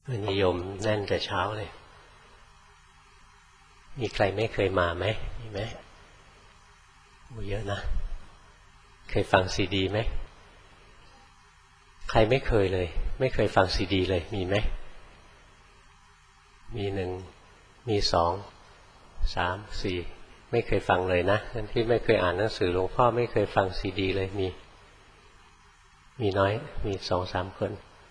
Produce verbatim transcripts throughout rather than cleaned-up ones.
วันนี้โยมแน่นแต่เช้าเลยมีใครไม่เคยมาไหมมีไหมโอ้เยอะนะเคยฟังซีดีไหมใครไม่เคยเลยไม่เคยฟังซีดีเลยมีไหมมีหนึ่งมีสองสามสี่ไม่เคยฟังเลยนะท่านที่ไม่เคยอ่านหนังสือหลวงพ่อไม่เคยฟังซีดีเลยมีมีน้อยมีสองสามคน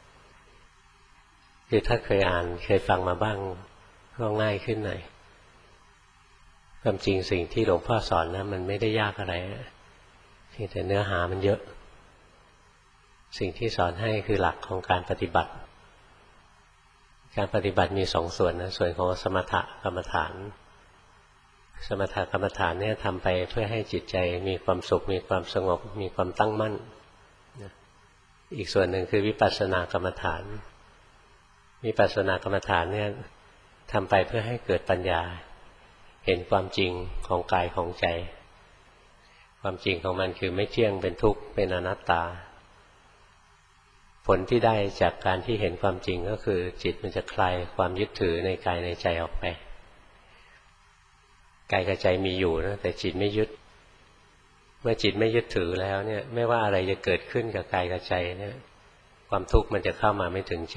คือถ้าเคยอ่านเคยฟังมาบ้างก็ง่ายขึ้นหน่อยความจริงสิ่งที่หลวงพ่อสอนนะมันไม่ได้ยากอะไรเพียงแต่เนื้อหามันเยอะสิ่งที่สอนให้คือหลักของการปฏิบัติการปฏิบัติมีสองส่วนนะส่วนของสมถกรรมฐานสมถกรรมฐานเนี่ยทำไปเพื่อให้จิตใจมีความสุขมีความสงบมีความตั้งมั่นอีกส่วนหนึ่งคือวิปัสสนากรรมฐานวิปัสสนากรรมฐานเนี่ยทำไปเพื่อให้เกิดปัญญาเห็นความจริงของกายของใจความจริงของมันคือไม่เที่ยงเป็นทุกข์เป็นอนัตตาผลที่ได้จากการที่เห็นความจริงก็คือจิตมันจะคลายความยึดถือในกายในใจออกไปกายกับใจมีอยู่นะแต่จิตไม่ยึดเมื่อจิตไม่ยึดถือแล้วเนี่ยไม่ว่าอะไรจะเกิดขึ้นกับกายกับใจเนี่ยความทุกข์มันจะเข้ามาไม่ถึงใจ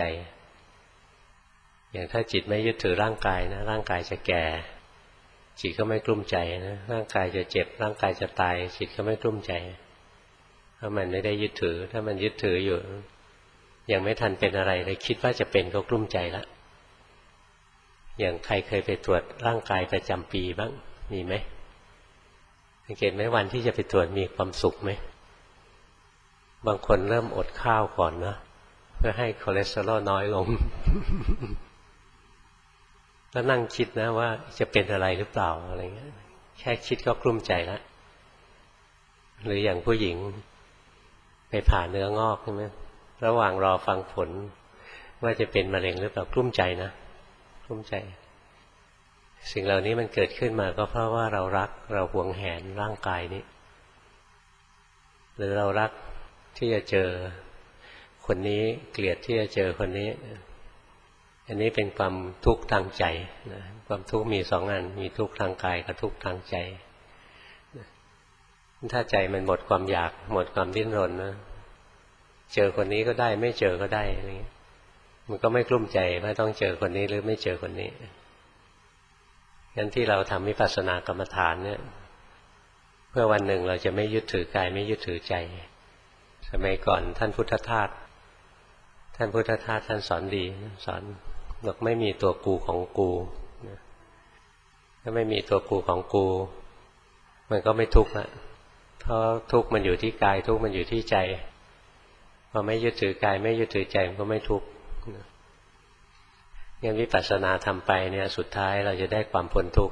อย่างถ้าจิตไม่ยึดถือร่างกายนะร่างกายจะแก่จิตก็ไม่กลุ้มใจนะร่างกายจะเจ็บร่างกายจะตายจิตก็ไม่กลุ้มใจเพราะมันไม่ได้ยึดถือถ้ามันยึดถืออยู่ยังไม่ทันเป็นอะไรเลยคิดว่าจะเป็นก็กลุ้มใจแล้วอย่างใครเคยไปตรวจร่างกายประจำปีบ้างมีไหมสังเกตไหมวันที่จะไปตรวจมีความสุขไหมบางคนเริ่มอดข้าวก่อนนะเพื่อให้คอเลสเตอรอลน้อยลง แล้วนั่งคิดนะว่าจะเป็นอะไรหรือเปล่าอะไรเงี้ยแค่คิดก็กลุ้มใจแล้วหรืออย่างผู้หญิงไปผ่าเนื้องอกใช่ไหมระหว่างรอฟังผลว่าจะเป็นมะเร็งหรือเปล่ากลุ้มใจนะกลุ้มใจสิ่งเหล่านี้มันเกิดขึ้นมาก็เพราะว่าเรารักเราหวงแหนร่างกายนี้หรือเรารักที่จะเจอคนนี้เกลียดที่จะเจอคนนี้อันนี้เป็นความทุกข์ทางใจนะความทุกข์มีสองอันมีทุกข์ทางกายกับทุกข์ทางใจถ้าใจมันหมดความอยากหมดความดิ้นรนนะเจอคนนี้ก็ได้ไม่เจอก็ได้อะไรเงี้ยมันก็ไม่กลุ้มใจว่าต้องเจอคนนี้หรือไม่เจอคนนี้งั้นที่เราทำวิปัสสนากรรมฐานเนี่ยเพื่อวันหนึ่งเราจะไม่ยึดถือกายไม่ยึดถือใจสมัยก่อนท่านพุทธทาสท่านพุทธทาสท่านสอนดีสอนบอกไม่มีตัวกูของกูถ้าไม่มีตัวกูของกูมันก็ไม่ทุกข์ละเพราะทุกข์มันอยู่ที่กายทุกข์มันอยู่ที่ใจพอไม่ยึดถือกายไม่ยึดถือใจมันก็ไม่ทุกข์งั้นวิปัสสนาทำไปเนี่ยสุดท้ายเราจะได้ความพ้นทุกข์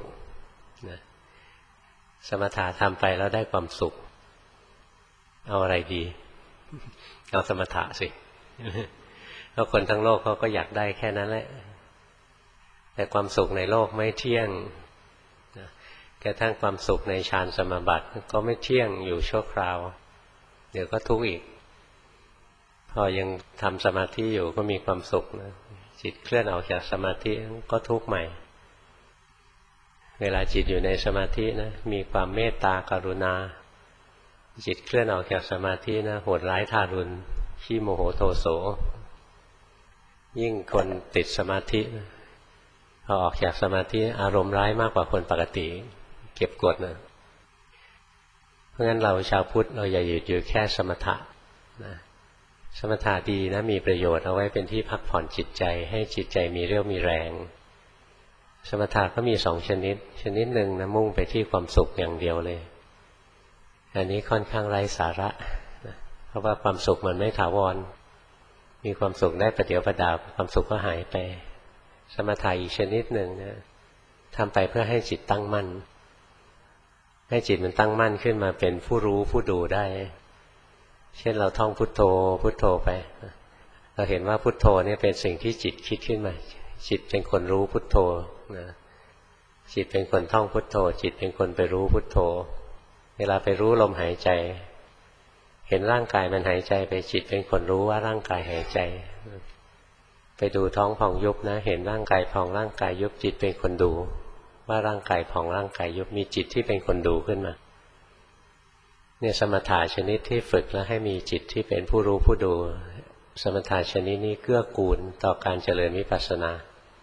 สมถะทำไปแล้วได้ความสุขเอาอะไรดีเอาสมถะสิเพราะคนทั้งโลกเขาก็อยากได้แค่นั้นแหละแต่ความสุขในโลกไม่เที่ยงกระทั่งความสุขในฌานสมาบัติก็ไม่เที่ยงอยู่ชั่วคราวเดี๋ยวก็ทุกข์อีกพอยังทำสมาธิอยู่ก็มีความสุขนะจิตเคลื่อนออกจากสมาธิก็ทุกข์ใหม่เวลาจิตอยู่ในสมาธินะมีความเมตตากรุณาจิตเคลื่อนออกจากสมาธินะโหดร้ายทารุณขี้โมโหโทโสยิ่งคนติดสมาธิพอออกจากสมาธิอารมณ์ร้ายมากกว่าคนปกติเก็บกดนะเพราะงั้นเราชาวพุทธเราอย่าหยุดอยู่แค่สมถะนะสมถะดีนะมีประโยชน์เอาไว้เป็นที่พักผ่อนจิตใจให้จิตใจมีเรี่ยวมีแรงสมถะก็มีสองชนิดชนิดหนึ่งนะมุ่งไปที่ความสุขอย่างเดียวเลยอันนี้ค่อนข้างไร้สาระนะเพราะว่าความสุขมันไม่ถาวรมีความสุขได้ประเดี๋ยวประดาวความสุขก็หายไปสมถะอีกชนิดหนึ่งนะทำไปเพื่อให้จิตตั้งมั่นให้จิตมันตั้งมั่นขึ้นมาเป็นผู้รู้ผู้ดูได้เช่นเราท่องพุทโธพุทโธไปเราเห็นว่าพุทโธนี่เป็นสิ่งที่จิตคิดขึ้นมาจิตเป็นคนรู้พุทโธนะจิตเป็นคนท่องพุทโธจิตเป็นคนไปรู้พุทโธเวลาไปรู้ลมหายใจเห็นร่างกายมันหายใจไปจิตเป็นคนรู้ว่าร่างกายหายใจไปดูท้องพองยุบนะเห็นร่างกายพองร่างกายยุบจิตเป็นคนดูว่าร่างกายพองร่างกายยุบมีจิตที่เป็นคนดูขึ้นมาเนี่ยสมถะชนิดที่ฝึกแล้วให้มีจิตที่เป็นผู้รู้ผู้ดูสมถะชนิดนี้เกื้อกูลต่อการเจริญวิปัสสนา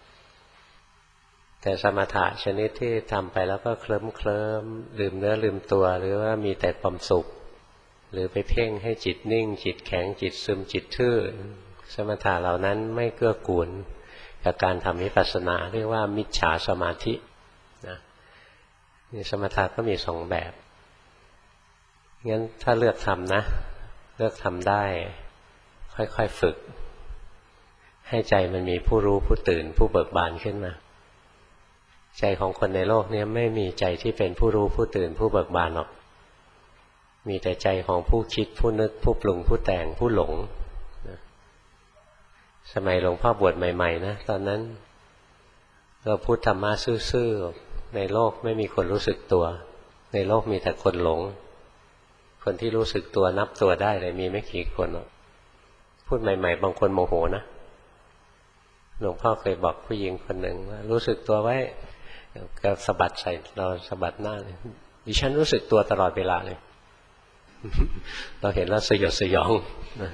แต่สมถะชนิดที่ทำไปแล้วก็เคลิ้มเคลิ้มลืมเนื้อลืมตัวหรือว่ามีแต่ความสุขหรือไปเพ่งให้จิตนิ่งจิตแข็งจิตซึมจิตทื่อสมถะเหล่านั้นไม่เกื้อกูลกับการทำวิปัสสนาเรียกว่ามิจฉาสมาธินะนี่สมถะก็มีสองแบบงั้นถ้าเลือกทำนะเลือกทำได้ค่อยๆฝึกให้ใจมันมีผู้รู้ผู้ตื่นผู้เบิกบานขึ้นมาใจของคนในโลกนี้ไม่มีใจที่เป็นผู้รู้ผู้ตื่นผู้เบิกบานหรอกมีแต่ใจของผู้คิดผู้นึกผู้ปรุงผู้แต่งผู้หลงนะสมัยหลวงพ่อบวชใหม่ๆนะตอนนั้นเราพูดธรรมะซื่อๆในโลกไม่มีคนรู้สึกตัวในโลกมีแต่คนหลงคนที่รู้สึกตัวนับตัวได้เลยมีไม่กี่คนหรอกพูดใหม่ๆบางคนโมโหนะหลวงพ่อเคยบอกผู้หญิงคนหนึ่งว่ารู้สึกตัวไว้ก็สะบัดใส่เราสะบัดหน้าเลยดิฉันรู้สึกตัวตลอดเวลาเลย เราเห็นแล้วสยดสยอง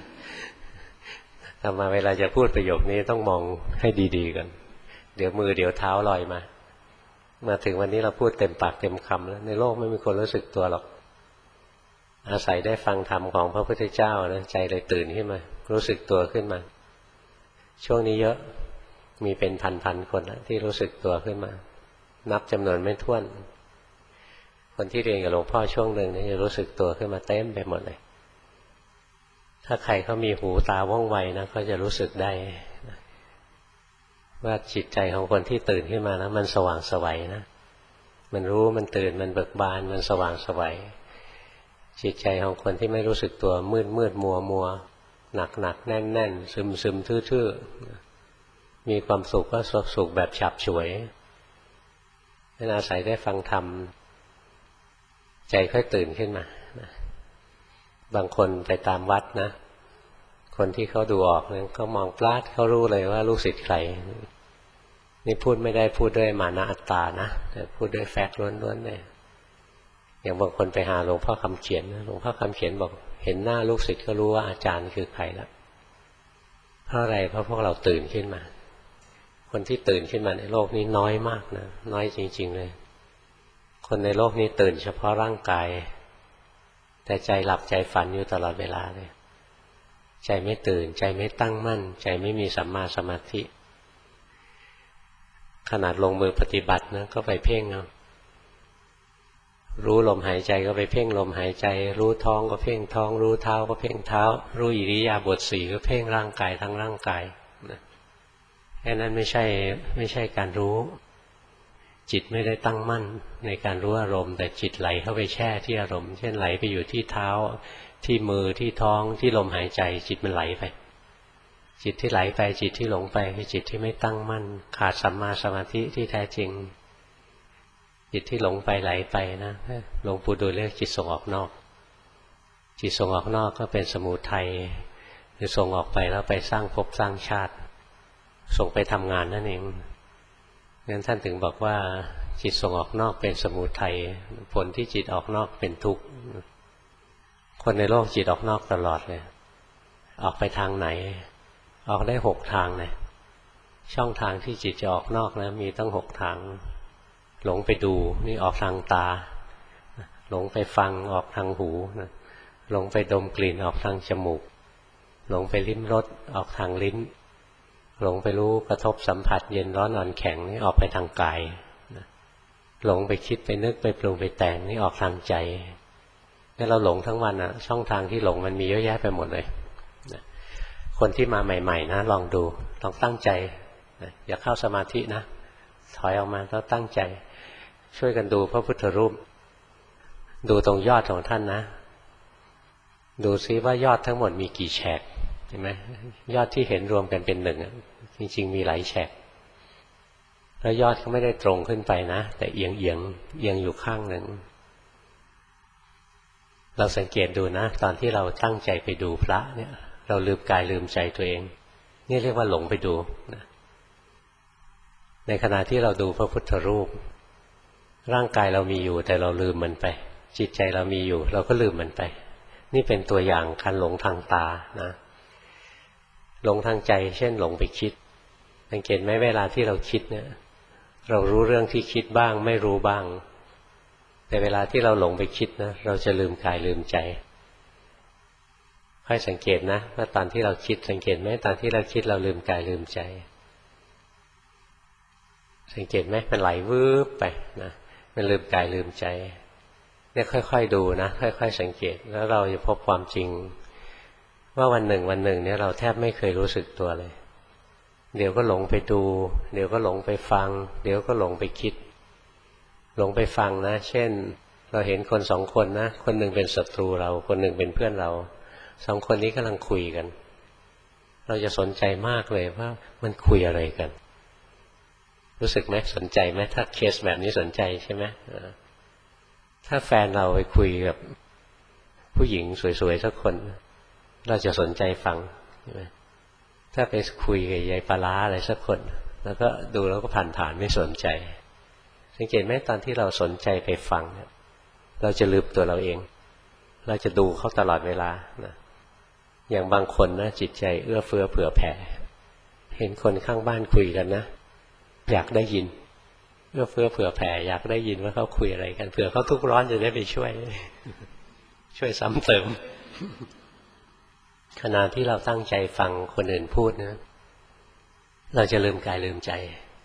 ทำมาเวลาจะพูดประโยคนี้ต้องมองให้ดีๆกันเดี๋ยวมือเดี๋ยวเท้าลอยมามาถึงวันนี้เราพูดเต็มปากเต็มคำแล้วในโลกไม่มีคนรู้สึกตัวหรอกอาศัยได้ฟังธรรมของพระพุทธเจ้านะใจเลยตื่นขึ้นมารู้สึกตัวขึ้นมาช่วงนี้เยอะมีเป็นพันๆคนที่รู้สึกตัวขึ้นมานับจำนวนไม่ถ้วนคนที่เรียนกับหลวงพ่อช่วงหนึ่งนี่จะรู้สึกตัวขึ้นมาเต็มไปหมดเลยถ้าใครเขามีหูตาว่องไวนะก็จะรู้สึกได้ว่าจิตใจของคนที่ตื่นขึ้นมานะมันสว่างไสวนะมันรู้มันตื่นมันเบิกบานมันสว่างไสวจิตใจของคนที่ไม่รู้สึกตัวมืดมืดมัวมัวหนักหนักแน่นแน่นซึมซึมทื่อๆมีความสุขก็สุขแบบฉับฉวยให้อาศัยได้ฟังธรรมใจค่อยตื่นขึ้นมาบางคนไปตามวัดนะคนที่เขาดูออกเนี่ยเขามองปลาดเขารู้เลยว่าลูกศิษย์ใครนี่พูดไม่ได้พูดด้วยมานะอัตตานะแต่พูดด้วยแฟกต์ล้วนๆเลยอย่างบางคนไปหาหลวงพ่อคำเขียนหลวงพ่อคำเขียนบอกเห็นหน้าลูกศิษย์ก็รู้ว่าอาจารย์คือใครแล้วเพราะอะไรเพราะพวกเราตื่นขึ้นมาคนที่ตื่นขึ้นมาในโลกนี้น้อยมากนะน้อยจริงๆเลยคนในโลกนี้ตื่นเฉพาะร่างกายแต่ใจหลับใจฝันอยู่ตลอดเวลาเลยใจไม่ตื่นใจไม่ตั้งมั่นใจไม่มีสัมมาสมาธิขนาดลงมือปฏิบัตินะก็ไปเพ่งเอารู้ลมหายใจก็ไปเพ่งลมหายใจรู้ท้องก็เพ่งท้องรู้เท้าก็เพ่งเท้ารู้อิริยาบถสี่ก็เพ่งร่างกายทั้งร่างกายนะแค่นั้นไม่ใช่ไม่ใช่การรู้จิตไม่ได้ตั้งมั่นในการรู้อารมณ์แต่จิตไหลเข้าไปแช่ที่อารมณ์เช่นไหลไปอยู่ที่เท้าที่มือที่ท้องที่ลมหายใจจิตมันไหลไปจิตที่ไหลไปจิตที่หลงไปคือจิตที่ไม่ตั้งมั่นขาดสัมมาสมาธิที่แท้จริงจิตที่หลงไปไหลไปนะหลวงปู่ดูลเรียกจิตส่งออกนอกจิตส่งออกนอกก็เป็นสมุทัยคือส่งออกไปแล้วไปสร้างภพสร้างชาติส่งไปทำงานนั่นเองงั้นท่านถึงบอกว่าจิตส่งออกนอกเป็นสมุทัยผลที่จิตออกนอกเป็นทุกข์คนในโลกจิตออกนอกตลอดเลยออกไปทางไหนออกได้หกทางเลยช่องทางที่จิตจะออกนอกนะมีตั้งหกทางหลงไปดูนี่ออกทางตาหลงไปฟังออกทางหูหลงไปดมกลิ่นออกทางจมูกหลงไปลิ้มรสออกทางลิ้นหลงไปรู้กระทบสัมผัสเย็นร้อนอ่อนแข็งนี่ออกไปทางกายหลงไปคิดไปนึกไปปรุงไปแต่งนี่ออกทางใจนี่เราหลงทั้งวันอ่ะช่องทางที่หลงมันมีเยอะแยะไปหมดเลยคนที่มาใหม่ๆนะลองดูลองตั้งใจอย่าเข้าสมาธินะถอยออกมาแล้วตั้งใจช่วยกันดูพระพุทธรูปดูตรงยอดของท่านนะดูซิว่ายอดทั้งหมดมีกี่แฉกเห็นไหมยอดที่เห็นรวมกันเป็นหนึ่งจริงๆมีหลายแฉกแล้วยอดก็ไม่ได้ตรงขึ้นไปนะแต่เอียงเอียงเอียงอยู่ข้างหนึ่งเราสังเกตดูนะตอนที่เราตั้งใจไปดูพระเนี่ยเราลืมกายลืมใจตัวเองนี่เรียกว่าหลงไปดูนะในขณะที่เราดูพระพุทธรูปร่างกายเรามีอยู่แต่เราลืมมันไปจิตใจเรามีอยู่เราก็ลืมมันไปนี่เป็นตัวอย่างการหลงทางตานะหลงทางใจเช่นหลงไปคิดสังเกตไหมเวลาที่เราคิดเนี่ยเรารู้เรื่องที่คิดบ้างไม่รู้บ้างแต่เวลาที่เราหลงไปคิดนะเราจะลืมกายลืมใจค่อยสังเกตนะว่าตอนที่เราคิดสังเกตไหมตอนที่เราคิดเราลืมกายลืมใจสังเกตไหมมันไหลวืบไปนะมันลืมกายลืมใจเนี่ยค่อยๆดูนะค่อยๆสังเกตแล้วเราจะพบความจริงว่าวันหนึ่งวันหนึ่งเนี่ยเราแทบไม่เคยรู้สึกตัวเลยเดี๋ยวก็หลงไปดูเดี๋ยวก็หลงไปฟังเดี๋ยวก็หลงไปคิดหลงไปฟังนะเช่นเราเห็นคนสองคนนะคนหนึ่งเป็นศัตรูเราคนหนึ่งเป็นเพื่อนเราสองคนนี้กำลังคุยกันเราจะสนใจมากเลยว่ามันคุยอะไรกันรู้สึกไหมสนใจไหมถ้าเคสแบบนี้สนใจใช่ไหมถ้าแฟนเราไปคุยกับผู้หญิงสวยๆสักคนเราจะสนใจฟังใช่ไหมถ้าไปคุยกับยายปลาอะไรสักคนแล้วก็ดูแล้วก็ผ่านผ่านไม่สนใจสังเกตไหมตอนที่เราสนใจไปฟังเราจะลืมตัวเราเองเราจะดูเขาตลอดเวลานะอย่างบางคนนะจิตใจเอื้อเฟื้อเผื่อแผ่เห็นคนข้างบ้านคุยกันนะอยากได้ยินเอื้อเฟื้อเผื่อแผ่อยากได้ยินว่าเขาคุยอะไรกันเผื่อเขาทุกข์ร้อนจะได้ไปช่วยช่วยซ้ำเติมขณะที่เราตั้งใจฟังคนอื่นพูดนะเราจะลืมกายลืมใจ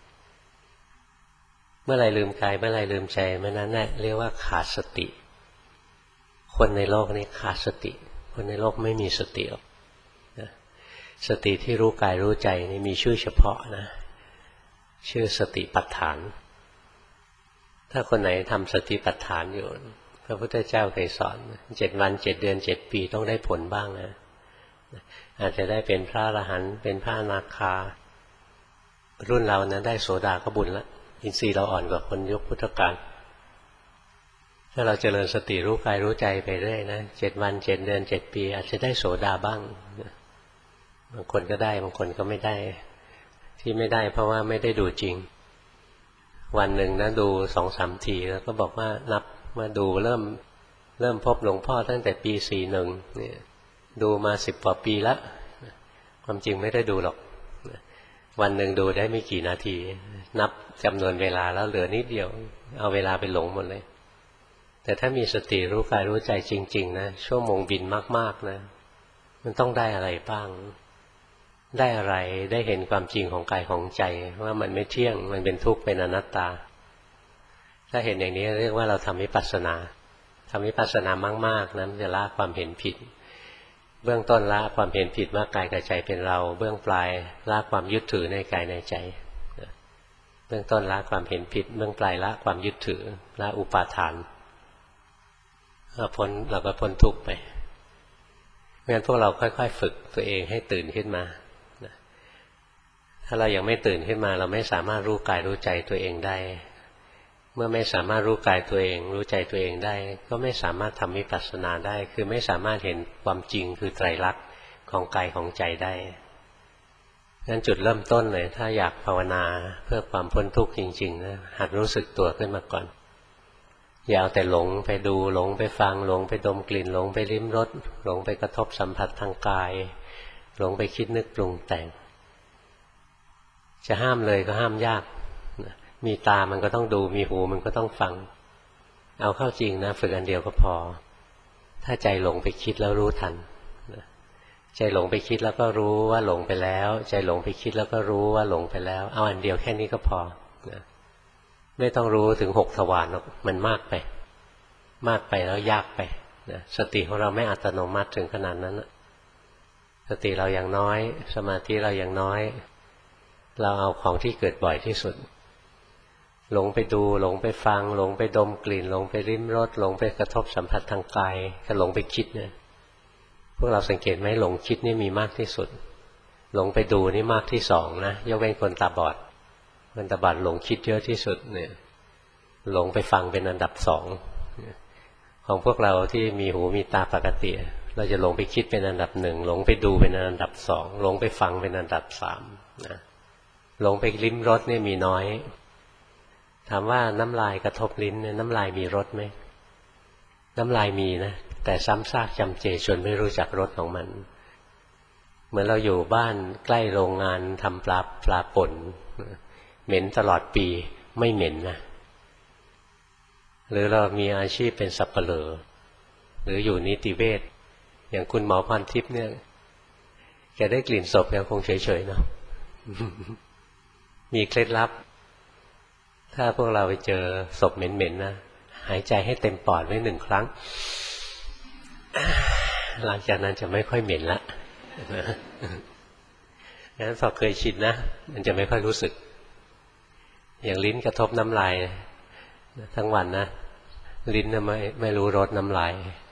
เมื่อไรลืมกายเมื่อไรลืมใจเมื่อนั้นแหละเรียกว่าขาดสติคนในโลกนี้ขาดสติคนในโลกไม่มีสติหรอกสติที่รู้กายรู้ใจนี่มีชื่อเฉพาะนะชื่อสติปัฏฐานถ้าคนไหนทำสติปัฏฐานอยู่พระพุทธเจ้าเคยสอนเจ็ดวันเจ็ดเดือนเจ็ดปีต้องได้ผลบ้างนะอาจจะได้เป็นพระอรหันต์เป็นพระอนาคารุ่นเรานะได้โสดาก็บุญละอินทรีย์เราอ่อนกว่าคนยุคพุทธกาลถ้าเราเจริญสติรู้กายรู้ใจไปเรื่อยนะเจ็ดวันเจ็ดเดือนเจ็ดปีอาจจะได้โสดาบ้างบางคนก็ได้บางคนก็ไม่ได้ที่ไม่ได้เพราะว่าไม่ได้ดูจริงวันหนึ่งนะดูสองสามทีแล้วก็บอกว่านับมาดูเริ่มเริ่มพบหลวงพ่อตั้งแต่ปีสี่หนึ่งเนี่ยดูมาสิบกว่าปีละความจริงไม่ได้ดูหรอกวันหนึ่งดูได้ไม่กี่นาทีนับจำนวนเวลาแล้วเหลือนิดเดียวเอาเวลาไปหลงหมดเลยแต่ถ้ามีสติรู้กายรู้ใจจริงๆนะชั่วโมงบินมากๆนะมันต้องได้อะไรบ้างได้อะไรได้เห็นความจริงของกายของใจว่ามันไม่เที่ยงมันเป็นทุกข์เป็นอนัตตาถ้าเห็นอย่างนี้เรียกว่าเราทำวิปัสสนาทำวิปัสสนามากๆนะจะละความเห็นผิดเบื้องต้นละความเห็นผิดว่ากายกับใจเป็นเราเบื้องปลายละความยึดถือในกายในใจเบื้องต้นละความเห็นผิดเบื้องปลายละความยึดถือละอุปาทานเราพ้นเราก็พ้นทุกข์ไปเพราะฉะนั้นพวกเราค่อยๆฝึกตัวเองให้ตื่นขึ้นมาถ้าเรายังไม่ตื่นขึ้นมาเราไม่สามารถรู้กายรู้ใจตัวเองได้เมื่อไม่สามารถรู้กายตัวเองรู้ใจตัวเองได้ก็ไม่สามารถทำวิปัสสนาได้คือไม่สามารถเห็นความจริงคือไตรลักษณ์ของกายของใจได้งั้นจุดเริ่มต้นเลยถ้าอยากภาวนาเพื่อความพ้นทุกข์จริงๆนะหัดรู้สึกตัวขึ้นมาก่อนอย่าเอาแต่หลงไปดูหลงไปฟังหลงไปดมกลิ่นหลงไปลิ้มรสหลงไปกระทบสัมผัสทางกายหลงไปคิดนึกปรุงแต่งจะห้ามเลยก็ห้ามยากมีตามันก็ต้องดูมีหูมันก็ต้องฟังเอาเข้าจริงนะฝึกอันเดียวก็พอถ้าใจหลงไปคิดแล้วรู้ทันใจหลงไปคิดแล้วก็รู้ว่าหลงไปแล้วใจหลงไปคิดแล้วก็รู้ว่าหลงไปแล้วเอาอันเดียวแค่นี้ก็พอนะไม่ต้องรู้ถึงหกทวารหรอกมันมากไปมากไปแล้วยากไปนะสติของเราไม่อัตโนมัติถึงขนาดนั้นนะสติเราอย่างน้อยสมาธิเราอย่างน้อยเราเอาของที่เกิดบ่อยที่สุดหลงไปดูหลงไปฟังหลงไปดมกลิ่นหลงไปลิ้มรสหลงไปกระทบสัมผัสทางกายก็หลงไปคิดเนี่ยพวกเราสังเกตไหมหลงคิดนี่มีมากที่สุดหลงไปดูนี่มากที่สองนะยกเว้นคนตาบอดคนตาบอดหลงคิดเยอะที่สุดเนี่ยหลงไปฟังเป็นอันดับสองของพวกเราที่มีหูมีตาปกติเราจะหลงไปคิดเป็นอันดับหนึ่งหลงไปดูเป็นอันดับสองหลงไปฟังเป็นอันดับสามนะหลงไปลิ้มรสเนี่ยมีน้อยถามว่าน้ำลายกระทบลิ้นเนี่ยน้ำลายมีรสไหมน้ำลายมีนะแต่ซ้ำซากจำเจจนไม่รู้จักรสของมันเหมือนเราอยู่บ้านใกล้โรงงานทำปลาปลาป่นเหม็นตลอดปีไม่เหม็นนะหรือเรามีอาชีพเป็นสับปะเหร่อหรืออยู่นิติเวชอย่างคุณหมอพรทิพย์เนี่ยแกได้กลิ่นศพแกคงเฉยๆเนาะ มีเคล็ดลับถ้าพวกเราไปเจอศพเหม็นๆนะหายใจให้เต็มปอดไว้หนึ่งครั้งหลังจากนั้นจะไม่ค่อยเหม็นละงั้นพอเคยชินนะมันจะไม่ค่อยรู้สึกอย่างลิ้นกระทบน้ำลายทั้งวันนะลิ้นน่ะไม่ไม่รู้รสน้ำลาย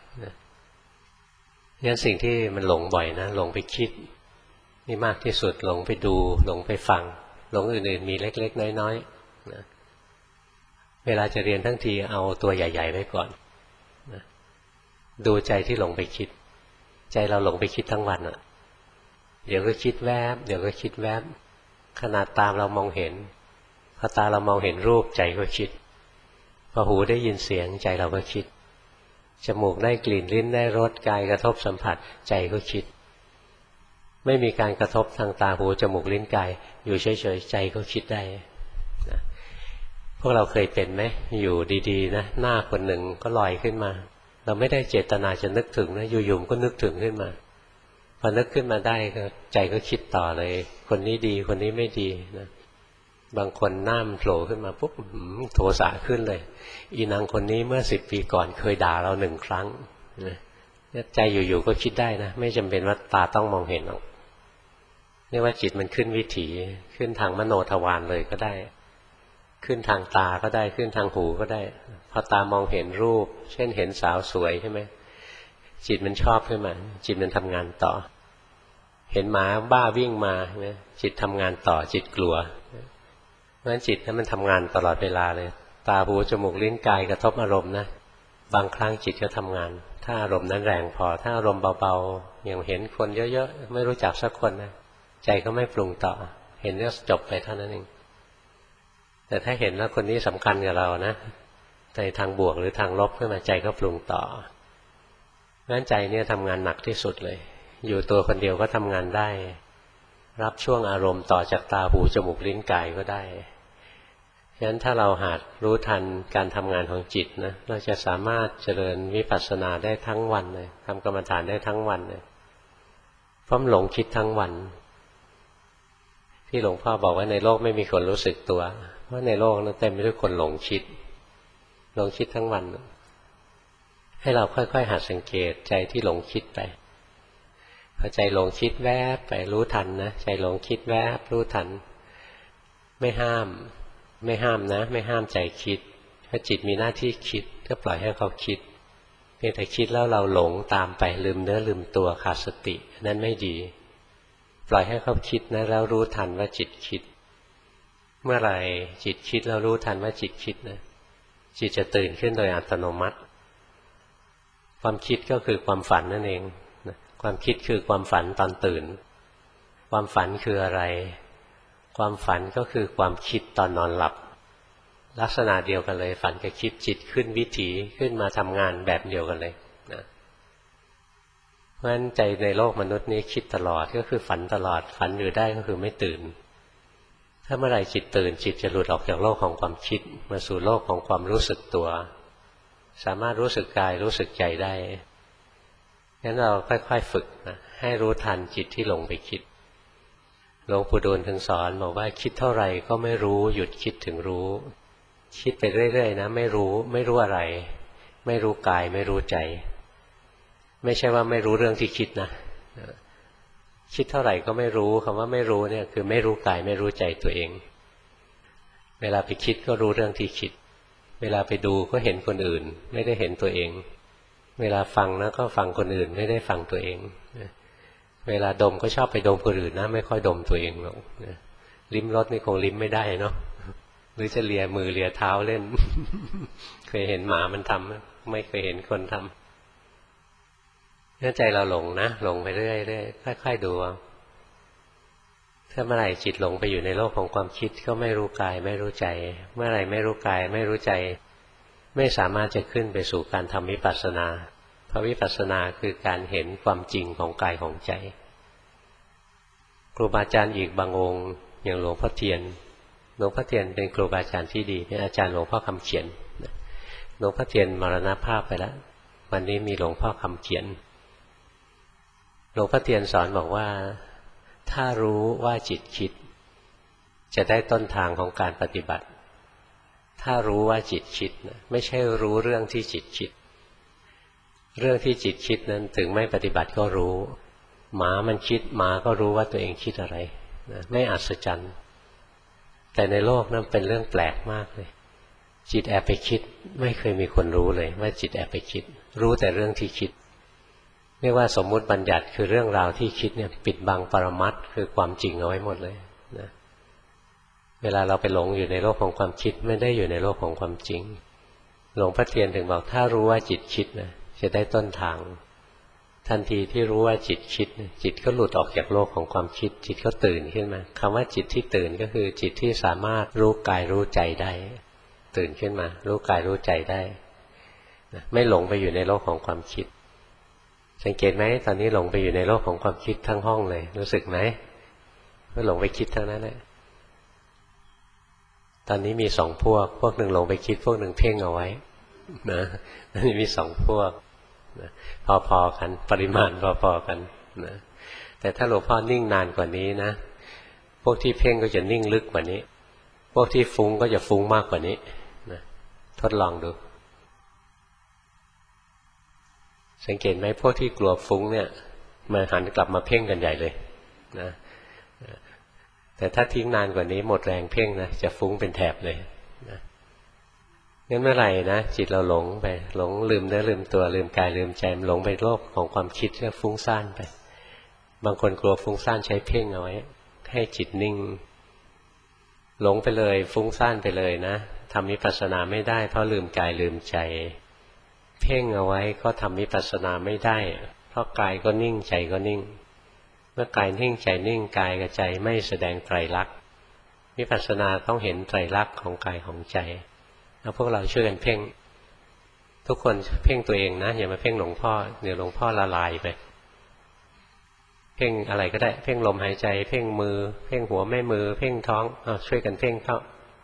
งั้นสิ่งที่มันหลงบ่อยนะหลงไปคิดนี่มากที่สุดหลงไปดูหลงไปฟังหลงอื่นๆมีเล็กๆน้อยๆนะเวลาจะเรียนทั้งทีเอาตัวใหญ่ๆไว้ก่อนนะดูใจที่หลงไปคิดใจเราหลงไปคิดทั้งวันอ่ะเดี๋ยวก็คิดแวบเดี๋ยวก็คิดแวบขนาดตามเรามองเห็นพอตาเรามองเห็นรูปใจก็คิดพอหูได้ยินเสียงใจเราก็คิดจมูกได้กลิ่นลิ้นได้รสกายกระทบสัมผัสใจก็คิดไม่มีการกระทบทางตาหูจมูกลิ้นกายอยู่เฉยๆใจก็คิดได้นะพวกเราเคยเป็นไหมอยู่ดีๆนะหน้าคนหนึ่งก็ลอยขึ้นมาเราไม่ได้เจตนาจะนึกถึงนะอยู่ๆก็นึกถึงขึ้นมาพอนึกขึ้นมาได้ก็ใจก็คิดต่อเลยคนนี้ดีคนนี้ไม่ดีนะบางคนหน้ามันโผล่ขึ้นมาปุ๊บโทสะขึ้นเลยอีนางคนนี้เมื่อสิบปีก่อนเคยด่าเราหนึ่งครั้งนะใจอยู่ๆก็คิดได้นะไม่จำเป็นว่าตาต้องมองเห็นหรอกเรียกว่าจิตมันขึ้นวิถีขึ้นทางมโนทวารเลยก็ได้ขึ้นทางตาก็ได้ขึ้นทางหูก็ได้พอตามองเห็นรูปเช่นเห็นสาวสวยใช่ไหมจิตมันชอบขึ้นมาจิตมันทำงานต่อเห็นหมาบ้าวิ่งมาใช่ไหมจิตทำงานต่อจิตกลัวเพราะฉะนั้นจิตนั้นมันทำงานตลอดเวลาเลยตาหูจมูกลิ้นกายกระทบอารมณ์นะบางครั้งจิตก็ทำงานถ้าอารมณ์นั้นแรงพอถ้าอารมณ์เบาๆอย่างเห็นคนเยอะๆไม่รู้จักสักคนนะใจก็ไม่ปรุงต่อเห็นแล้วจบไปเท่านั้นเองแต่ถ้าเห็นแล้วคนนี้สำคัญกับเรานะในทางบวกหรือทางลบขึ้นมาใจก็ปรุงต่องั้นใจเนี่ยทำงานหนักที่สุดเลยอยู่ตัวคนเดียวก็ทำงานได้รับช่วงอารมณ์ต่อจากตาหูจมูกลิ้นกายก็ได้ฉะนั้นถ้าเราหากรู้ทันการทำงานของจิตนะเราจะสามารถเจริญวิปัสสนาได้ทั้งวันเลยทำกรรมฐานได้ทั้งวันเลยเพราะมันหลงคิดทั้งวันที่หลวงพ่อบอกว่าในโลกไม่มีคนรู้สึกตัวเพราะในโลกนั้นเต็มไปด้วยคนหลงคิดหลงคิดทั้งวันให้เราค่อยๆหัดสังเกตใจที่หลงคิดไปพอใจหลงคิดแวบไปรู้ทันนะใจหลงคิดแวบรู้ทันไม่ห้ามไม่ห้ามนะไม่ห้ามใจคิดถ้าจิตมีหน้าที่คิดก็ปล่อยให้เขาคิดเพียงแต่คิดแล้วเราหลงตามไปลืมเนื้อลืมตัวขาดสตินั้นไม่ดีปล่อยให้เขาคิดนะแล้วรู้ทันว่าจิตคิดเมื่อไหร่จิตคิดแล้วรู้ทันว่าจิตคิดนะจิตจะตื่นขึ้นโดยอัตโนมัติความคิดก็คือความฝันนั่นเองความคิดคือความฝันตอนตื่นความฝันคืออะไรความฝันก็คือความคิดตอนนอนหลับลักษณะเดียวกันเลยฝันกับคิดจิตขึ้นวิถีขึ้นมาทำงานแบบเดียวกันเลยนะเพราะฉะนั้นใจในโลกมนุษย์นี้คิดตลอดก็คือฝันตลอดฝันอยู่ได้ก็คือไม่ตื่นถ้าเมื่อไหร่จิตตื่นจิตจะหลุดออกจากโลกของความคิดมาสู่โลกของความรู้สึกตัวสามารถรู้สึกกายรู้สึกใจได้งั้นเราค่อยๆฝึกนะให้รู้ทันจิตที่หลงไปคิดหลวงปู่ดูลย์ถึงสอนบอกว่าคิดเท่าไหร่ก็ไม่รู้หยุดคิดถึงรู้คิดไปเรื่อยๆนะไม่รู้ไม่รู้อะไรไม่รู้กายไม่รู้ใจไม่ใช่ว่าไม่รู้เรื่องที่คิดนะคิดเท่าไหร่ก็ไม่รู้คำว่าไม่รู้เนี่ยคือไม่รู้กายไม่รู้ใจตัวเองเวลาไปคิดก็รู้เรื่องที่คิดเวลาไปดูก็เห็นคนอื่นไม่ได้เห็นตัวเองเวลาฟังนะก็ฟังคนอื่นไม่ได้ฟังตัวเองเวลาดมก็ชอบไปดมคนอื่นนะไม่ค่อยดมตัวเองหรอกลิ้มรสนี่คงลิ้มไม่ได้เนาะหรือจะเลียมือเลียเท้าเล่น เคยเห็นหมามันทำไม่เคยเห็นคนทำเนื่อใจเราหลงนะหลงไปเรื่อยๆค่อยๆดูถ้าเมื่อไหร่จิตหลงไปอยู่ในโลกของความคิดก็ไม่รู้กายไม่รู้ใจเมื่อไหร่ไม่รู้กายไม่รู้ใจไม่สามารถจะขึ้นไปสู่การทำวิปัสสนาเพราะวิปัสสนาคือการเห็นความจริงของกายของใจครูบาอาจารย์อีกบางองค์อย่างหลวงพ่อเทียนหลวงพ่อเทียนเป็นครูบาอาจารย์ที่ดีเป็นอาจารย์หลวงพ่อคำเขียนหลวงพ่อเทียนมรณภาพไปแล้ววันนี้มีหลวงพ่อคำเขียนหลวงพ่อเทียนสอนบอกว่าถ้ารู้ว่าจิตคิดจะได้ต้นทางของการปฏิบัติถ้ารู้ว่าจิตคิดนะไม่ใช่รู้เรื่องที่จิตคิดเรื่องที่จิตคิดนั้นถึงไม่ปฏิบัติก็รู้หมามันคิดหมาก็รู้ว่าตัวเองคิดอะไรนะไม่อัศจรรย์แต่ในโลกนั้นเป็นเรื่องแปลกมากเลยจิตแอบไปคิดไม่เคยมีคนรู้เลยว่าจิตแอบไปคิดรู้แต่เรื่องที่คิดเรียกว่าสมมุติบัญญัติคือเรื่องราวที่คิดเนี่ยปิดบังปรมัตถ์คือความจริงเอาไว้หมดเลยนะเวลาเราไปหลงอยู่ในโลกของความคิดไม่ได้อยู่ในโลกของความจริงหลวงพ่อเทียนถึงบอกถ้ารู้ว่าจิตคิดนะจะได้ต้นทางทันทีที่รู้ว่าจิตคิดจิตก็หลุดออกจากโลกของความคิดจิตก็ตื่นขึ้นมาคำว่าจิตที่ตื่นก็คือจิตที่สามารถรู้กายรู้ใจได้ตื่นขึ้นมารู้กายรู้ใจได้ไม่หลงไปอยู่ในโลกของความคิดสังเกตไหมตอนนี้หลงไปอยู่ในโลกของความคิดทั้งห้องเลยรู้สึกไหมว่าหลงไปคิดทั้งนั้นแหละตอนนี้มีสองพวกพวกหนึ่งหลงไปคิดพวกหนึ่งเพ่งเอาไว้นะตอนนี้มีสองพวกนะพอๆกันปริมาณพอๆกันนะแต่ถ้าหลวงพ่อนิ่งนานกว่านี้นะพวกที่เพ่งก็จะนิ่งลึกกว่านี้พวกที่ฟุ้งก็จะฟุ้งมากกว่านี้นะทดลองดูสังเกตไหมพวกที่กลัวฟุ้งเนี่ยมาหันกลับมาเพ่งกันใหญ่เลยนะแต่ถ้าทิ้งนานกว่านี้หมดแรงเพ่งนะจะฟุ้งเป็นแถบเลยนะงั้นเมื่อไหร่นะจิตเราหลงไปหลงลืมเนื้อลืมตัวลืมกายลืมใจหลงไปโลกของความคิดก็ฟุ้งซ่านไปบางคนกลัวฟุ้งซ่านใช้เพ่งเอาไว้ให้จิตนิ่งหลงไปเลยฟุ้งซ่านไปเลยนะทำวิปัสสนาไม่ได้เพราะลืมกายลืมใจเพ่งเอาไว้ก็ทำวิปัสสนาไม่ได้เพราะกายก็นิ่งใจก็นิ่งเมื่อกายนิ่งใจนิ่งกายกับใจไม่แสดงไตรลักษณ์วิปัสสนาต้องเห็นไตรลักษณ์ของกายของใจแล้วพวกเราช่วยกันเพ่งทุกคนเพ่งตัวเองนะอย่ามาเพ่งหลวงพ่อเดี๋ยวหลวงพ่อละลายไปเพ่งอะไรก็ได้เพ่งลมหายใจเพ่งมือเพ่งหัวแม่มือเพ่งท้องเอาช่วยกันเพ่งเข้า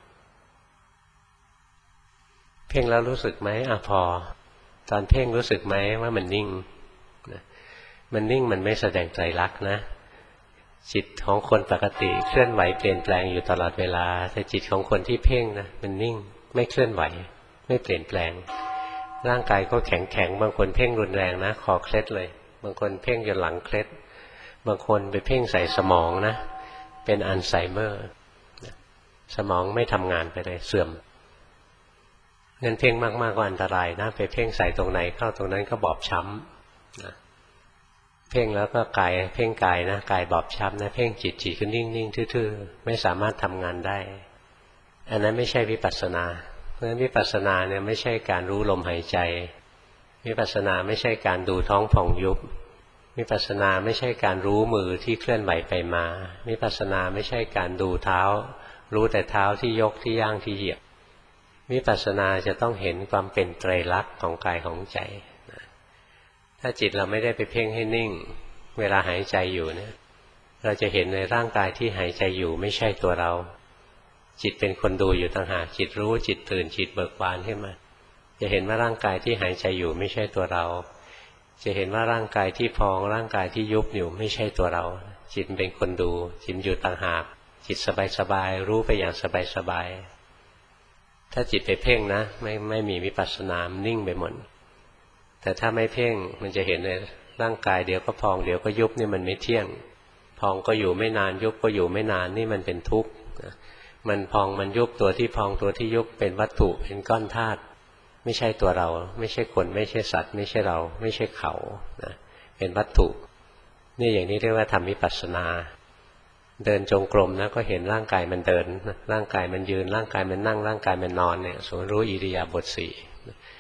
เพ่งแล้วรู้สึกไหมอ่ะพอตอนเพ่งรู้สึกไหมว่ามันนิ่งนะมันนิ่งมันไม่แสดงไตรลักษณ์นะจิตของคนปกติเคลื่อนไหวเปลี่ยนแปลงอยู่ตลอดเวลาแต่จิตของคนที่เพ่งนะมันนิ่งไม่เคลื่อนไหวไม่เปลี่ยนแปลงร่างกายก็แข็งแข็งบางคนเพ่งรุนแรงนะคอเคล็ดเลยบางคนเพ่งจนหลังเคล็ดบางคนไปเพ่งใส่สมองนะเป็นอัลไซเมอร์สมองไม่ทำงานไปเลยเสื่อมงั้นเพ่งมากๆก็อันตรายนะไปเพ่งใส่ตรงไหนเข้าตรงนั้นก็บอบช้ำนะเพ่งแล้วก็กายเพ่งกายนะกายบอบช้ำนะเพ่งจิตจิตก็นิ่งๆทื่อๆไม่สามารถทำงานได้อันนั้นไม่ใช่วิปัสสนาเพราะฉะนั้นวิปัสสนาเนี่ยไม่ใช่การรู้ลมหายใจวิปัสสนาไม่ใช่การดูท้องผ่องยุบวิปัสสนาไม่ใช่การรู้มือที่เคลื่อนไหวไปมาวิปัสสนาไม่ใช่การดูเท้ารู้แต่เท้าที่ยกที่ย่างที่เหยียบวิปัสสนาจะต้องเห็นความเป็นไตรลักษณ์ของกายของใจถ้าจิตเราไม่ได้ไปเพ่งให้นิ่งเวลาหายใจอยู่เนี่ยเราจะเห็นในร่างกายที่หายใจอยู่ไม่ใช่ตัวเราจิตเป็นคนดูอยู่ต่างหากจิตรู้จิตตื่นจิตเบิกบานขึ้นมาจะเห็นว่าร่างกายที่หายใจอยู่ไม่ใช่ตัวเราจะเห็นว่าร่างกายที่พองร่างกายที่ยุบอยู่ไม่ใช่ตัวเราจิตเป็นคนดูจิตอยู่ต่างหากจิตสบายๆรู้ไปอย่างสบายๆถ้าจิตไปเพ่งนะไม่ไม่มีวิปัสสนานิ่งไปหมดแต่ถ้าไม่เพ่งมันจะเห็นในร่างกายเดี๋ยวก็พองเดี๋ยวก็ยุบนี่มันไม่เที่ยงพองก็อยู่ไม่นานยุบก็อยู่ไม่นานนี่มันเป็นทุกข์มันพองมันยุบตัวที่พองตัวที่ยุบเป็นวัตถุเป็นก้อนธาตุไม่ใช่ตัวเราไม่ใช่คนไม่ใช่สัตว์ไม่ใช่เราไม่ใช่เขานะเป็นวัตถุนี่อย่างนี้เรียกว่าทำวิปัสสนาเดินจงกรมนะก็เห็นร่างกายมันเดินร่างกายมันยืนร่างกายมันนั่งร่างกายมันนอนเนี่ยสมมติรู้อิริยาบถสี่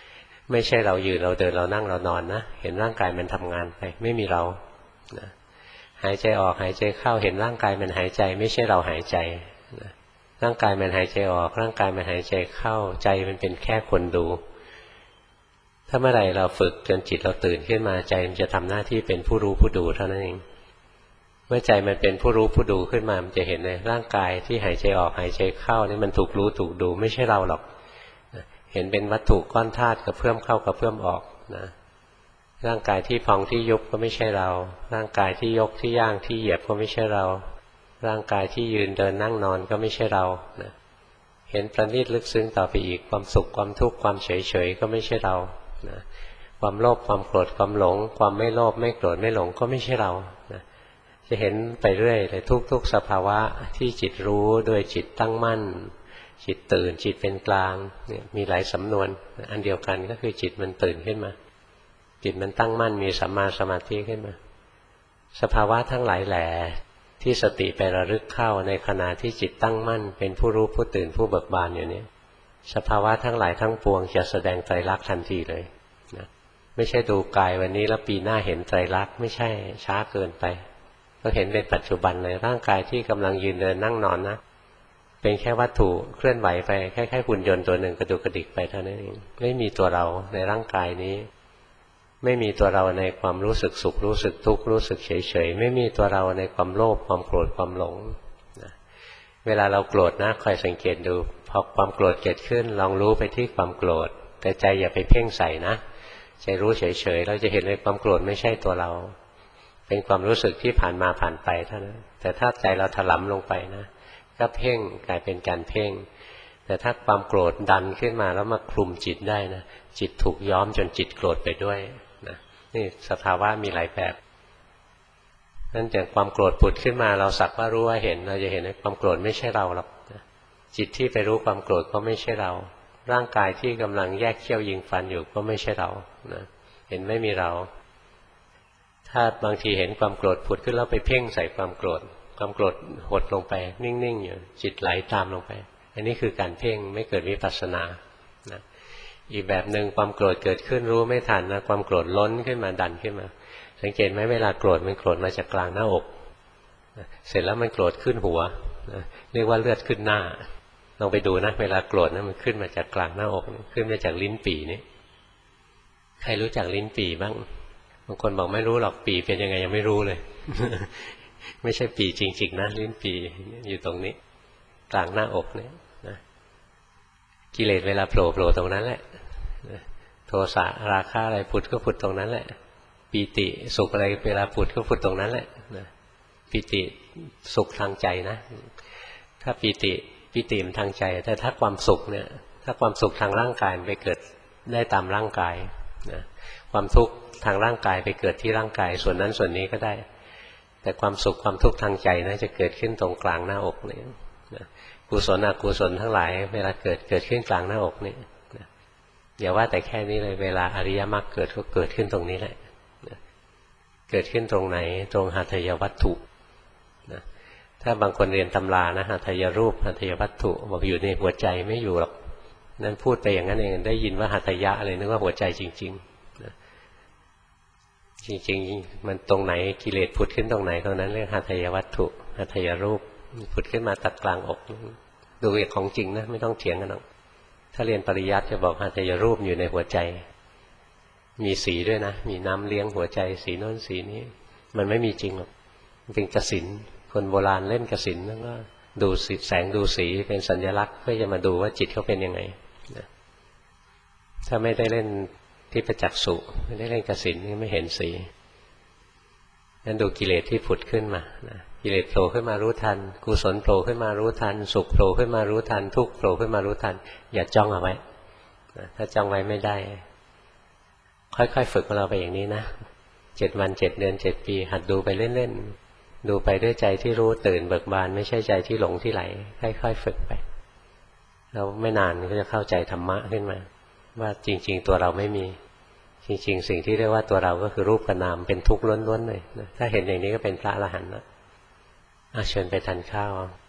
ไม่ใช่เรายืนเราเดินเรานั่งเรานอนนะเห็นร่างกายมันทำงานไปไม่มีเรานะหายใจออกหายใจเข้าเห็นร่างกายมันหายใจไม่ใช่เราหายใจนะร่างกายมันหายใจออกร่างกายมันหายใจเข้าใจมันเป็นแค่คนดูถ้าเมื่อไหร่เราฝึกจนจิตเราตื่นขึ้นมาใจมันจะทำหน้าที่เป็นผู้รู้ผู้ดูเท่านั้นเองเมื่อใจมันเป็นผู้รู้ผู้ดูขึ้นมามันจะเห็นเลยร่างกายที่หายใจออกหายใจเข้านี่มันถูกรู้ถูกดูไม่ใช่เราหรอกเห็นเป็นวัตถุก้อนธาตุกระเพื่อมเข้ากระเพื่อมออกนะร่างกายที่พองที่ยุบก็ไม่ใช่เราร่างกายที่ยกที่ย่างที่เหยียบก็ไม่ใช่เราร่างกายที่ยืนเดินนั่งนอนก็ไม่ใช่เรานะเห็นประณีตลึกซึ้งต่อไปอีกความสุขความทุกข์ความเฉยเฉยก็ไม่ใช่เรานะความโลภความโกรธความหลงความไม่โลภไม่โกรธไม่หลงก็ไม่ใช่เรานะจะเห็นไปเรื่อยเลยทุกๆสภาวะที่จิตรู้ด้วยจิตตั้งมั่นจิตตื่นจิตเป็นกลางเนี่ยมีหลายสำนวนอันเดียวกันก็คือจิตมันตื่นขึ้นมาจิตมันตั้งมั่นมีสัมมาสมาธิขึ้นมาสภาวะทั้งหลายแหล่ที่สติไประลึกเข้าในขณะที่จิตตั้งมั่นเป็นผู้รู้ผู้ตื่นผู้เบิกบานอยู่นี้สภาวะทั้งหลายทั้งปวงจะแสดงไตรลักษณ์ทันทีเลยนะไม่ใช่ดูกายวันนี้แล้วปีหน้าเห็นไตรลักษณ์ไม่ใช่ช้าเกินไปเราเห็นเป็นปัจจุบันเลยร่างกายที่กำลังยืนเดินนั่งนอนนะเป็นแค่วัตถุเคลื่อนไหวไปคล้ายๆหุ่นยนต์ตัวหนึ่งกระดุกกระดิกไปเท่านั้นเองไม่มีตัวเราในร่างกายนี้ไม่มีตัวเราในความรู้สึกสุขรู้สึกทุกข์รู้สึกเฉยๆไม่มีตัวเราในความโลภความโกรธความหลงนะเวลาเราโกรธนะคอยสังเกตดูพอความโกรธเกิดขึ้นลองรู้ไปที่ความโกรธแต่ใจอย่าไปเพ่งใส่นะใจรู้เฉยๆเราจะเห็นเลยความโกรธไม่ใช่ตัวเราเป็นความรู้สึกที่ผ่านมาผ่านไปเท่านั้นแต่ถ้าใจเราถลำลงไปนะก็เพ่งกลายเป็นการเพ่งแต่ถ้าความโกรธดันขึ้นมาแล้วมาคลุมจิตได้นะจิตถูกย้อมจนจิตโกรธไปด้วยนะนี่สภาวะมีหลายแบบนั่นจากความโกรธผุดขึ้นมาเราสักว่ารู้ว่าเห็นเราจะเห็นว่าความโกรธไม่ใช่เราหรอกนะจิตที่ไปรู้ความโกรธก็ไม่ใช่เราร่างกายที่กำลังแยกเขี้ยวยิงฟันอยู่ก็ไม่ใช่เรานะเห็นไม่มีเราถ้าบางทีเห็นความโกรธผุดขึ้นแล้วไปเพ่งใส่ความโกรธความโกรธหดลงไปนิ่งๆอยู่จิตไหลตามลงไปอันนี้คือการเพ่งไม่เกิดวิปัสสนานะอีกแบบหนึ่งความโกรธเกิดขึ้นรู้ไม่ทันนะความโกรธล้นขึ้นมาดันขึ้นมาสังเกตไหมเวลาโกรธมันโกรธมาจากกลางหน้าอกนะเสร็จแล้วมันโกรธขึ้นหัวนะเรียกว่าเลือดขึ้นหน้าลองไปดูนะเวลาโกรธนะมันขึ้นมาจากกลางหน้าอกขึ้นมาจากลิ้นปี่นี่ใครรู้จักลิ้นปี่บ้างบางคนบอกไม่รู้หรอกปี่เป็นยังไงยังไม่รู้เลย ไม่ใช่ปี่จริงๆนะลิ้นปี่อยู่ตรงนี้กลางหน้าอกเนี่ยนะกิเลสเวลาโผล่โผล่ตรงนั้นแหละนะโทสะราคะอะไรผุดก็ผุดตรงนั้นแหละปีติสุขอะไรเวลาผุดก็ผุดตรงนั้นแหละนะปีติสุขทางใจนะถ้าปีติปีติมันทางใจแต่ถ้าความสุขเนี่ยถ้าความสุขทางร่างกายไปเกิดได้ตามร่างกายนะความทุกข์ทางร่างกายไปเกิดที่ร่างกายส่วนนั้นส่วนนี้ก็ได้แต่ความสุขความทุกข์ทางใจนะจะเกิดขึ้นตรงกลางหน้าอกนี่นะกุศลอกุศลทั้งหลายเวลาเกิดเกิดขึ้นกลางหน้าอกนี่นะอย่าว่าแต่แค่นี้เลยเวลาอริยมรรคเกิดก็เกิดขึ้นตรงนี้แหละนะเกิดขึ้นตรงไหนตรงหัตถยวัตถุนะถ้าบางคนเรียนตำรานะหัตถยรูปหัตถยวัตถุบอกอยู่ในหัวใจไม่อยู่หรอกนั่นพูดไปอย่างนั้นเองได้ยินว่าหัตถยะอะไรนึกว่าหัวใจจริงๆนะจริงๆมันตรงไหนกิเลสผุดขึ้นตรงไหนตรงนั้นเรียกหัตถยวัตถุหัตถยรูปผุดขึ้นมาตัดกลางอกดูอย่างของจริงนะไม่ต้องเถียงกันหรอกถ้าเรียนปริยัติจะบอกหัตถยรูปอยู่ในหัวใจมีสีด้วยนะมีน้ำเลี้ยงหัวใจสีโน้นสีนี้มันไม่มีจริงหรอกเป็นกสิณคนโบราณเล่นกสิณแล้วก็ดูแสงดูสีเป็นสัญลักษณ์เพื่อจะมาดูว่าจิตเขาเป็นยังไงนะถ้าไม่ได้เล่นที่ประจักษ์สุไม่ได้เล่นกสิณไม่เห็นสีนั่นดูกิเลสที่ผุดขึ้นมานะกิเลสโผล่ขึ้นมารู้ทันกุศลโผล่ขึ้นมารู้ทันสุขโผล่ขึ้นมารู้ทันทุกข์โผล่ขึ้นมารู้ทันอย่าจ้องเอาไว้นะถ้าจ้องไว้ไม่ได้ค่อยๆฝึกของเราไปอย่างนี้นะเจ็ดวันเจ็ดเดือนเจ็ดปีหัดดูไปเล่นๆดูไปด้วยใจที่รู้ตื่นเบิกบานไม่ใช่ใจที่หลงที่ไหลค่อยๆฝึกไปแล้วไม่นานก็จะเข้าใจธรรมะขึ้นมาว่าจริงๆตัวเราไม่มีจริงๆสิ่งที่เรียกว่าตัวเราก็คือรูปกับนามเป็นทุกข์ล้วนๆเลยนะถ้าเห็นอย่างนี้ก็เป็นพระอรหันต์แล้วเชิญไปทานข้าว